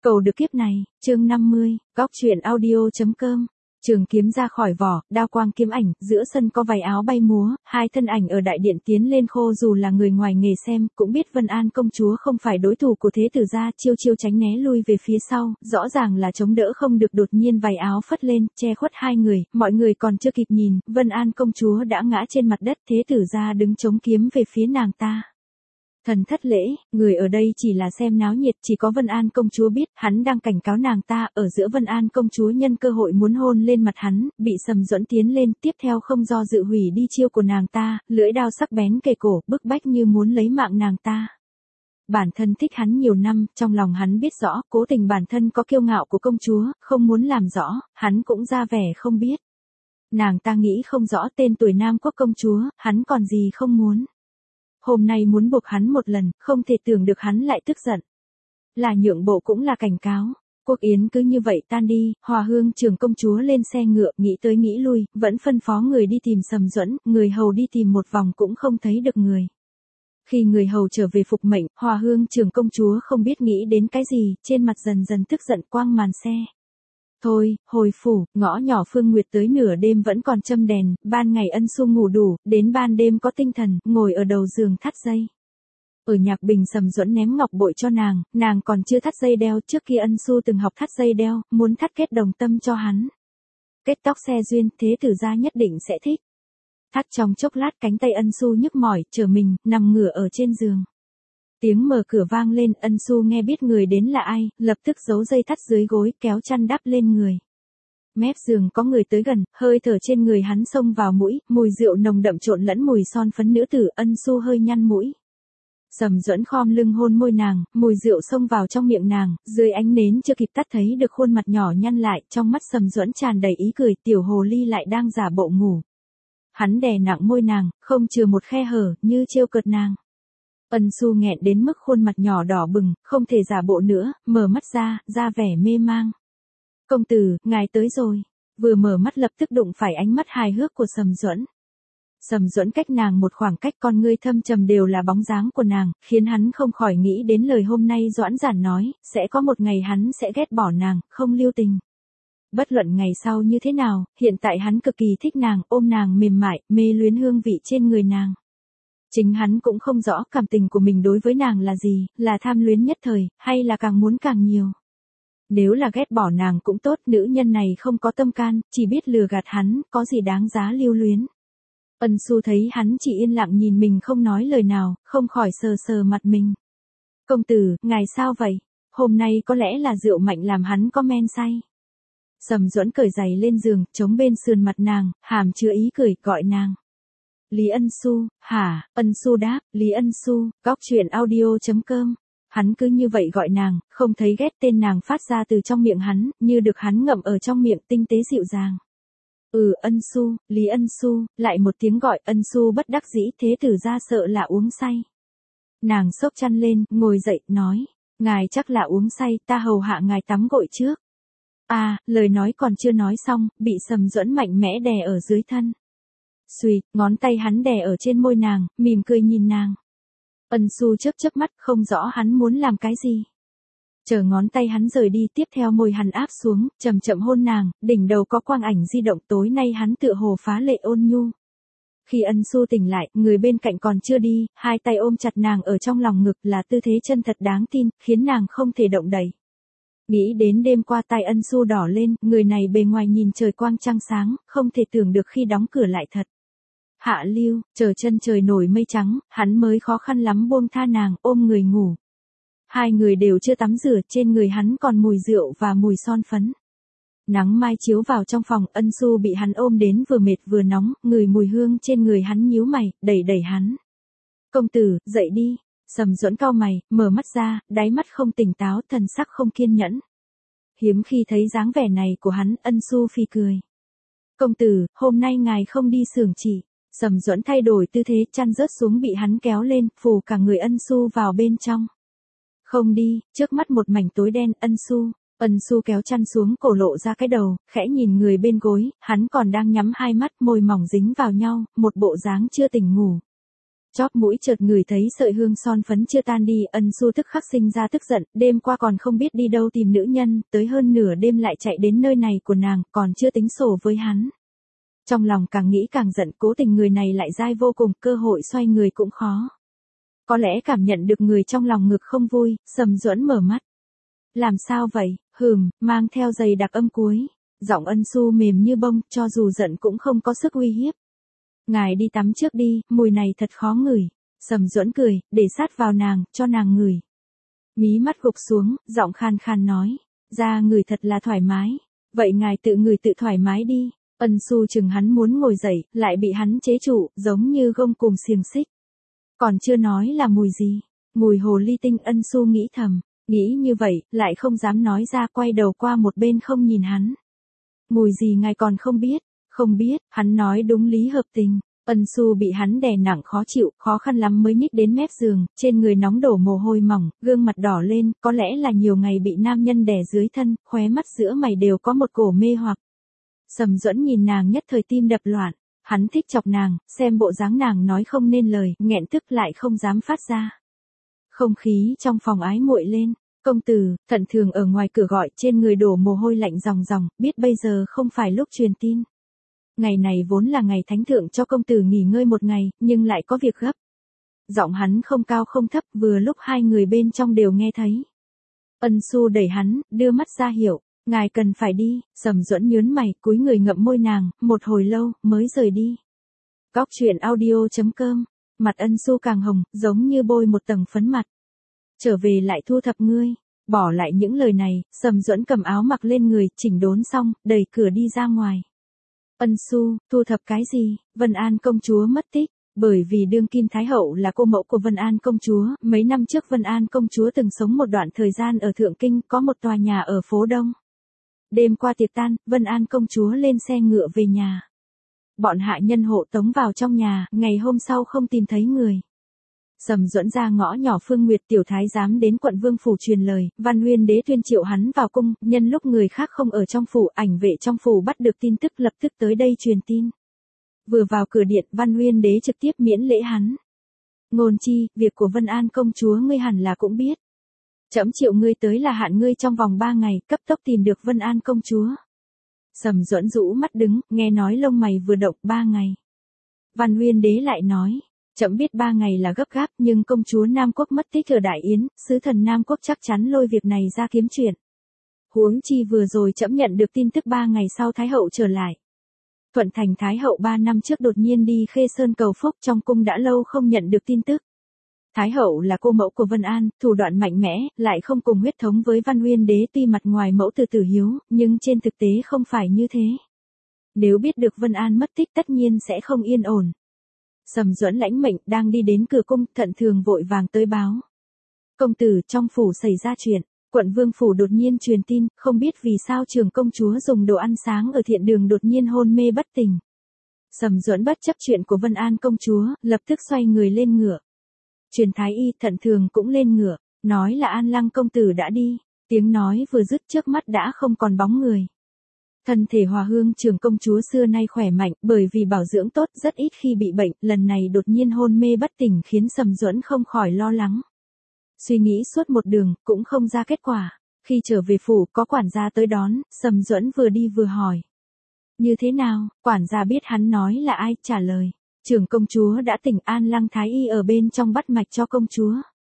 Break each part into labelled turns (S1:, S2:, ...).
S1: Cầu được kiếp này, chương 50, góc truyện audio.com. Trường kiếm ra khỏi vỏ, đao quang kiếm ảnh, giữa sân có vài áo bay múa, hai thân ảnh ở đại điện tiến lên khô dù là người ngoài nghề xem, cũng biết Vân An công chúa không phải đối thủ của Thế tử gia, chiêu chiêu tránh né lui về phía sau, rõ ràng là chống đỡ không được, đột nhiên vài áo phất lên, che khuất hai người, mọi người còn chưa kịp nhìn, Vân An công chúa đã ngã trên mặt đất, Thế tử gia đứng chống kiếm về phía nàng ta. Thần thất lễ, người ở đây chỉ là xem náo nhiệt, chỉ có Vân An công chúa biết, hắn đang cảnh cáo nàng ta, ở giữa Vân An công chúa nhân cơ hội muốn hôn lên mặt hắn, bị Sầm Duẫn tiến lên, tiếp theo không do dự hủy đi chiêu của nàng ta, lưỡi đao sắc bén kề cổ, bức bách như muốn lấy mạng nàng ta. Bản thân thích hắn nhiều năm, trong lòng hắn biết rõ, cố tình bản thân có kiêu ngạo của công chúa, không muốn làm rõ, hắn cũng ra vẻ không biết. Nàng ta nghĩ không rõ tên tuổi Nam Quốc công chúa, hắn còn gì không muốn. Hôm nay muốn buộc hắn một lần, không thể tưởng được hắn lại tức giận. Là nhượng bộ cũng là cảnh cáo. Quốc yến cứ như vậy tan đi, Hòa Hương trưởng công chúa lên xe ngựa, nghĩ tới nghĩ lui, vẫn phân phó người đi tìm Sầm Duẫn, người hầu đi tìm một vòng cũng không thấy được người. Khi người hầu trở về phục mệnh, Hòa Hương trưởng công chúa không biết nghĩ đến cái gì, trên mặt dần dần tức giận quang màn xe. Thôi, hồi phủ, ngõ nhỏ Phương Nguyệt tới nửa đêm vẫn còn châm đèn, ban ngày Ân Xu ngủ đủ, đến ban đêm có tinh thần, ngồi ở đầu giường thắt dây. Ở Nhạc Bình Sầm Duẫn ném ngọc bội cho nàng còn chưa thắt dây đeo, trước kia Ân Xu từng học thắt dây đeo, muốn thắt kết đồng tâm cho hắn. Kết tóc xe duyên, Thế tử gia nhất định sẽ thích. Thắt trong chốc lát cánh tay Ân Xu nhức mỏi, trở mình, nằm ngửa ở trên giường. Tiếng mở cửa vang lên, Ân Xu nghe biết người đến là ai, lập tức giấu dây thắt dưới gối, kéo chăn đắp lên người. Mép giường có người tới gần, hơi thở trên người hắn xông vào mũi, mùi rượu nồng đậm trộn lẫn mùi son phấn nữ tử, Ân Xu hơi nhăn mũi. Sầm Duẫn khom lưng hôn môi nàng, mùi rượu xông vào trong miệng nàng, dưới ánh nến chưa kịp tắt thấy được khuôn mặt nhỏ nhăn lại, trong mắt Sầm Duẫn tràn đầy ý cười, tiểu hồ ly lại đang giả bộ ngủ. Hắn đè nặng môi nàng, không chừa một khe hở, như trêu cợt nàng. Ân Xu nghẹn đến mức khuôn mặt nhỏ đỏ bừng, không thể giả bộ nữa, mở mắt ra vẻ mê mang. Công tử, ngài tới rồi. Vừa mở mắt lập tức đụng phải ánh mắt hài hước của Sầm Duẫn. Sầm Duẫn cách nàng một khoảng cách, con ngươi thâm trầm đều là bóng dáng của nàng, khiến hắn không khỏi nghĩ đến lời hôm nay Doãn Giản nói, sẽ có một ngày hắn sẽ ghét bỏ nàng, không lưu tình. Bất luận ngày sau như thế nào, hiện tại hắn cực kỳ thích nàng, ôm nàng mềm mại, mê luyến hương vị trên người nàng. Chính hắn cũng không rõ cảm tình của mình đối với nàng là gì, là tham luyến nhất thời, hay là càng muốn càng nhiều. Nếu là ghét bỏ nàng cũng tốt, nữ nhân này không có tâm can, chỉ biết lừa gạt hắn, có gì đáng giá lưu luyến. Ân Xu thấy hắn chỉ yên lặng nhìn mình không nói lời nào, không khỏi sờ sờ mặt mình. Công tử, ngài sao vậy? Hôm nay có lẽ là rượu mạnh làm hắn có men say. Sầm Duẫn cởi giày lên giường, chống bên sườn mặt nàng, hàm chứa ý cười, gọi nàng. Lý Ân Xu, hả? Ân Xu đáp, Lý Ân Xu, góc truyện audio.com. Hắn cứ như vậy gọi nàng, không thấy ghét, tên nàng phát ra từ trong miệng hắn, như được hắn ngậm ở trong miệng, tinh tế dịu dàng. Ân Xu, Lý Ân Xu, lại một tiếng gọi, Ân Xu bất đắc dĩ, Thế tử gia sợ là uống say. Nàng xốc chăn lên, ngồi dậy, nói, ngài chắc là uống say, ta hầu hạ ngài tắm gội trước. Lời nói còn chưa nói xong, bị Sầm Duẫn mạnh mẽ đè ở dưới thân. Xuỵt, ngón tay hắn đè ở trên môi nàng, mỉm cười nhìn nàng. Ân Xu chớp mắt, không rõ hắn muốn làm cái gì. Chờ ngón tay hắn rời đi, tiếp theo môi hắn áp xuống, chậm chậm hôn nàng, đỉnh đầu có quang ảnh di động, tối nay hắn tựa hồ phá lệ ôn nhu. Khi Ân Xu tỉnh lại, người bên cạnh còn chưa đi, hai tay ôm chặt nàng ở trong lòng ngực, là tư thế chân thật đáng tin, khiến nàng không thể động đậy. Nghĩ đến đêm qua, tay Ân Xu đỏ lên, người này bề ngoài nhìn trời quang trăng sáng, không thể tưởng được khi đóng cửa lại thật. Hạ lưu, chờ chân trời nổi mây trắng, hắn mới khó khăn lắm buông tha nàng, ôm người ngủ. Hai người đều chưa tắm rửa, trên người hắn còn mùi rượu và mùi son phấn. Nắng mai chiếu vào trong phòng, Ân Xu bị hắn ôm đến vừa mệt vừa nóng, ngửi mùi hương trên người hắn nhíu mày, đẩy hắn. Công tử, dậy đi. Sầm Duẫn cau mày, mở mắt ra, đáy mắt không tỉnh táo, thần sắc không kiên nhẫn. Hiếm khi thấy dáng vẻ này của hắn, Ân Xu phì cười. Công tử, hôm nay ngài không đi xưởng chỉ. Sầm Duẫn thay đổi tư thế, chăn rớt xuống bị hắn kéo lên, phủ cả người Ân Xu vào bên trong. Không đi, trước mắt một mảnh tối đen, Ân Xu kéo chăn xuống, cổ lộ ra cái đầu, khẽ nhìn người bên gối, hắn còn đang nhắm hai mắt, môi mỏng dính vào nhau, một bộ dáng chưa tỉnh ngủ. Chóp mũi chợt ngửi thấy sợi hương son phấn chưa tan đi, Ân Xu tức khắc sinh ra tức giận, đêm qua còn không biết đi đâu tìm nữ nhân, tới hơn nửa đêm lại chạy đến nơi này của nàng, còn chưa tính sổ với hắn. Trong lòng càng nghĩ càng giận, cố tình người này lại dai vô cùng, cơ hội xoay người cũng khó. Có lẽ cảm nhận được người trong lòng ngực không vui, Sầm Duẫn mở mắt. Làm sao vậy, mang theo giày đặc âm cuối. Giọng Ân Xu mềm như bông, cho dù giận cũng không có sức uy hiếp. Ngài đi tắm trước đi, mùi này thật khó ngửi. Sầm Duẫn cười, để sát vào nàng, cho nàng ngửi. Mí mắt gục xuống, giọng khan khan nói. Da ngửi thật là thoải mái. Vậy ngài tự ngửi tự thoải mái đi. Ân Xu chừng hắn muốn ngồi dậy, lại bị hắn chế trụ, giống như gông cùm xiềng xích. Còn chưa nói là mùi gì. Mùi hồ ly tinh, Ân Xu nghĩ thầm. Nghĩ như vậy, lại không dám nói ra, quay đầu qua một bên không nhìn hắn. Mùi gì ngài còn không biết? Không biết, hắn nói đúng lý hợp tình. Ân Xu bị hắn đè nặng khó chịu, khó khăn lắm mới nhích đến mép giường, trên người nóng đổ mồ hôi mỏng, gương mặt đỏ lên, có lẽ là nhiều ngày bị nam nhân đè dưới thân, khóe mắt giữa mày đều có một cổ mê hoặc. Sầm Duẫn nhìn nàng nhất thời tim đập loạn, hắn thích chọc nàng, xem bộ dáng nàng nói không nên lời, nghẹn tức lại không dám phát ra. Không khí trong phòng ái muội lên. Công tử, Thận Thường ở ngoài cửa gọi, trên người đổ mồ hôi lạnh ròng ròng, biết bây giờ không phải lúc truyền tin. Ngày này vốn là ngày thánh thượng cho công tử nghỉ ngơi một ngày, nhưng lại có việc gấp. Giọng hắn không cao không thấp, vừa lúc hai người bên trong đều nghe thấy. Ân Xu đẩy hắn, đưa mắt ra hiệu, ngài cần phải đi. Sầm Duẫn nhớn mày, cúi người ngậm môi nàng, một hồi lâu, mới rời đi. Góc truyện audio.com. Mặt Ân Xu càng hồng, giống như bôi một tầng phấn mặt. Trở về lại thu thập ngươi. Bỏ lại những lời này, Sầm Duẫn cầm áo mặc lên người, chỉnh đốn xong, đẩy cửa đi ra ngoài. Ân Xu, thu thập cái gì? Vân An công chúa mất tích. Bởi vì đương kim Thái Hậu là cô mẫu của Vân An công chúa, mấy năm trước Vân An công chúa từng sống một đoạn thời gian ở Thượng Kinh, có một tòa nhà ở phố Đông. Đêm qua tiệc tan, Vân An công chúa lên xe ngựa về nhà. Bọn hạ nhân hộ tống vào trong nhà, ngày hôm sau không tìm thấy người. Sầm Duẫn ra ngõ nhỏ Phương Nguyệt tiểu thái giám đến quận Vương phủ truyền lời, Văn Huyên đế tuyên triệu hắn vào cung, nhân lúc người khác không ở trong phủ, ảnh vệ trong phủ bắt được tin tức lập tức tới đây truyền tin. Vừa vào cửa điện, Văn Huyên đế trực tiếp miễn lễ hắn. Ngôn chi, việc của Vân An công chúa ngươi hẳn là cũng biết. Trẫm triệu ngươi tới là hạn ngươi trong vòng 3 ngày, cấp tốc tìm được Vân An công chúa. Sầm Duẫn rũ mắt đứng, nghe nói lông mày vừa động, 3 ngày. Văn Huyên đế lại nói. Trẫm biết 3 ngày là gấp gáp, nhưng công chúa Nam Quốc mất tích ở Đại Yến, sứ thần Nam Quốc chắc chắn lôi việc này ra kiếm chuyện. Huống chi vừa rồi trẫm nhận được tin tức 3 ngày sau Thái Hậu trở lại. Thuận Thành Thái Hậu 3 năm trước đột nhiên đi Khê Sơn cầu phúc, trong cung đã lâu không nhận được tin tức. Thái Hậu là cô mẫu của Vân An, thủ đoạn mạnh mẽ, lại không cùng huyết thống với Văn Huyên đế, tuy mặt ngoài mẫu từ tử hiếu, nhưng trên thực tế không phải như thế. Nếu biết được Vân An mất tích tất nhiên sẽ không yên ổn. Sầm Duẫn lãnh mệnh, đang đi đến cửa cung, Thận Thường vội vàng tới báo. Công tử, trong phủ xảy ra chuyện, quận Vương phủ đột nhiên truyền tin, không biết vì sao trưởng công chúa dùng đồ ăn sáng ở thiện đường đột nhiên hôn mê bất tỉnh. Sầm Duẫn bất chấp chuyện của Vân An công chúa, lập tức xoay người lên ngựa. Truyền thái y, Thận Thường cũng lên ngựa, nói là An Lăng công tử đã đi. Tiếng nói vừa dứt trước mắt đã không còn bóng người. Thân thể Hòa Hương trưởng công chúa xưa nay khỏe mạnh, bởi vì bảo dưỡng tốt rất ít khi bị bệnh, lần này đột nhiên hôn mê bất tỉnh khiến Sầm Duẫn không khỏi lo lắng. Suy nghĩ suốt một đường, cũng không ra kết quả. Khi trở về phủ, có quản gia tới đón, Sầm Duẫn vừa đi vừa hỏi. Như thế nào? Quản gia biết hắn nói là ai, trả lời. Trưởng công chúa đã tỉnh, An Lăng thái y ở bên trong bắt mạch cho công chúa.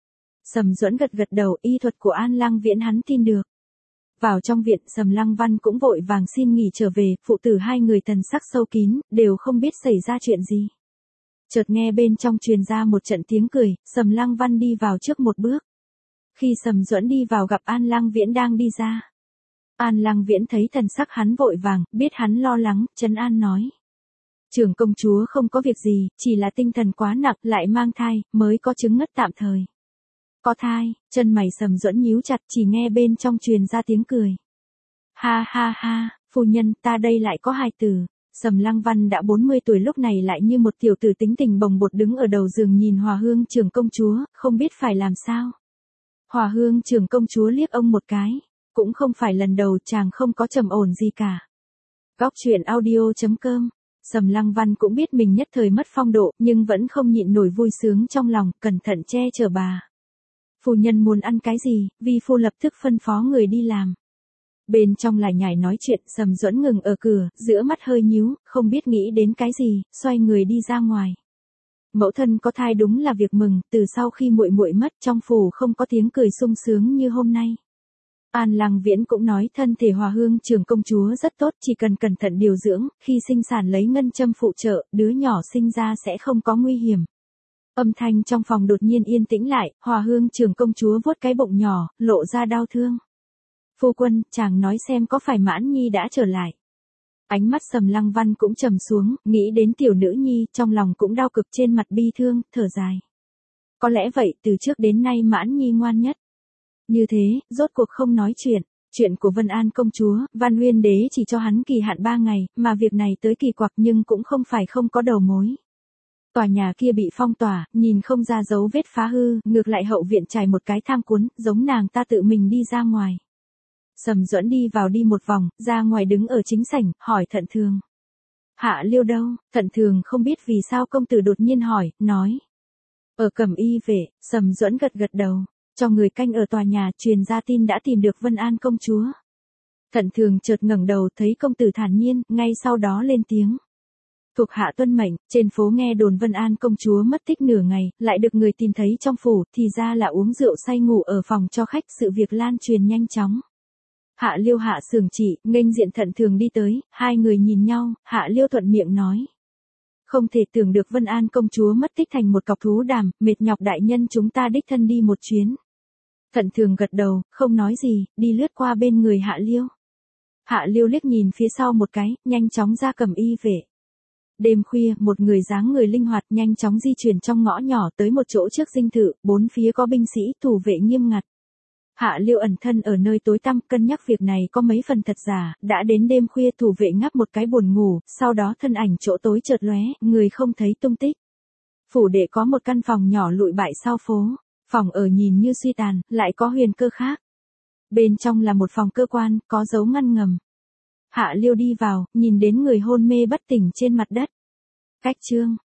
S1: Sầm Duẫn gật gật đầu, y thuật của An Lăng Viễn hắn tin được. Vào trong viện, Sầm Lăng Văn cũng vội vàng xin nghỉ trở về, phụ tử hai người thần sắc sâu kín, đều không biết xảy ra chuyện gì. Chợt nghe bên trong truyền ra một trận tiếng cười, Sầm Lăng Văn đi vào trước một bước. Khi Sầm Duẫn đi vào gặp An Lăng Viễn đang đi ra. An Lăng Viễn thấy thần sắc hắn vội vàng, biết hắn lo lắng, trấn an nói. Trưởng công chúa không có việc gì, chỉ là tinh thần quá nặng, lại mang thai, mới có chứng ngất tạm thời. Có thai, chân mày Sầm Duẫn nhíu chặt, chỉ nghe bên trong truyền ra tiếng cười. Ha ha ha, phu nhân, ta đây lại có hài tử. Sầm Lăng Văn đã 40 tuổi lúc này lại như một tiểu tử tính tình bồng bột đứng ở đầu giường nhìn Hòa Hương trưởng công chúa, không biết phải làm sao. Hòa Hương trưởng công chúa liếc ông một cái, cũng không phải lần đầu chàng không có trầm ổn gì cả. Góc truyện audio.com Sầm Lăng Văn cũng biết mình nhất thời mất phong độ, nhưng vẫn không nhịn nổi vui sướng trong lòng, cẩn thận che chở bà. Phu nhân muốn ăn cái gì, vi phu lập tức phân phó người đi làm. Bên trong lại nhảy nói chuyện, Sầm Duẫn ngừng ở cửa, giữa mắt hơi nhíu, không biết nghĩ đến cái gì, xoay người đi ra ngoài. Mẫu thân có thai đúng là việc mừng, từ sau khi muội muội mất trong phủ không có tiếng cười sung sướng như hôm nay. An Lăng Viễn cũng nói thân thể Hòa Hương Trường công chúa rất tốt, chỉ cần cẩn thận điều dưỡng, khi sinh sản lấy ngân châm phụ trợ, đứa nhỏ sinh ra sẽ không có nguy hiểm. Âm thanh trong phòng đột nhiên yên tĩnh lại, Hòa Hương Trường công chúa vuốt cái bụng nhỏ, lộ ra đau thương. Phu quân, chàng nói xem có phải Mãn Nhi đã trở lại. Ánh mắt Sầm Lăng Văn cũng trầm xuống, nghĩ đến tiểu nữ nhi, trong lòng cũng đau cực, trên mặt bi thương, thở dài. Có lẽ vậy, từ trước đến nay Mãn Nhi ngoan nhất. Như thế, rốt cuộc không nói chuyện. Chuyện của Vân An công chúa, Văn Uyên đế chỉ cho hắn kỳ hạn 3 ngày, mà việc này tới kỳ quặc nhưng cũng không phải không có đầu mối. Tòa nhà kia bị phong tỏa, nhìn không ra dấu vết phá hư, ngược lại hậu viện trải một cái thang cuốn, giống nàng ta tự mình đi ra ngoài. Sầm Duẫn đi vào đi một vòng, ra ngoài đứng ở chính sảnh, hỏi Thận Thường. Hạ Liêu đâu? Thận Thường không biết vì sao công tử đột nhiên hỏi, nói. Ở Cẩm Y vệ, Sầm Duẫn gật gật đầu, cho người canh ở tòa nhà truyền ra tin đã tìm được Vân An công chúa. Thận Thường chợt ngẩng đầu thấy công tử thản nhiên, ngay sau đó lên tiếng. Thuộc hạ tuân mệnh, trên phố nghe đồn Vân An công chúa mất tích nửa ngày, lại được người tìm thấy trong phủ, thì ra là uống rượu say ngủ ở phòng cho khách, sự việc lan truyền nhanh chóng. Hạ Liêu Hạ Sưởng Chỉ, nghênh diện Thận Thường đi tới, hai người nhìn nhau, Hạ Liêu thuận miệng nói. Không thể tưởng được Vân An công chúa mất tích thành một cọc thú đàm, mệt nhọc đại nhân chúng ta đích thân đi một chuyến. Thận Thường gật đầu, không nói gì, đi lướt qua bên người Hạ Liêu. Hạ Liêu liếc nhìn phía sau một cái, nhanh chóng ra Cẩm Y vệ. Đêm khuya, một người dáng người linh hoạt nhanh chóng di chuyển trong ngõ nhỏ tới một chỗ trước dinh thự, bốn phía có binh sĩ, thủ vệ nghiêm ngặt. Hạ Liêu ẩn thân ở nơi tối tăm, cân nhắc việc này có mấy phần thật giả, đã đến đêm khuya thủ vệ ngáp một cái buồn ngủ, sau đó thân ảnh chỗ tối chợt lóe, người không thấy tung tích. Phủ đệ có một căn phòng nhỏ lụi bại sau phố, phòng ở nhìn như suy tàn, lại có huyền cơ khác. Bên trong là một phòng cơ quan, có dấu ngăn ngầm. Hạ Liêu đi vào, nhìn đến người hôn mê bất tỉnh trên mặt đất. Cách chương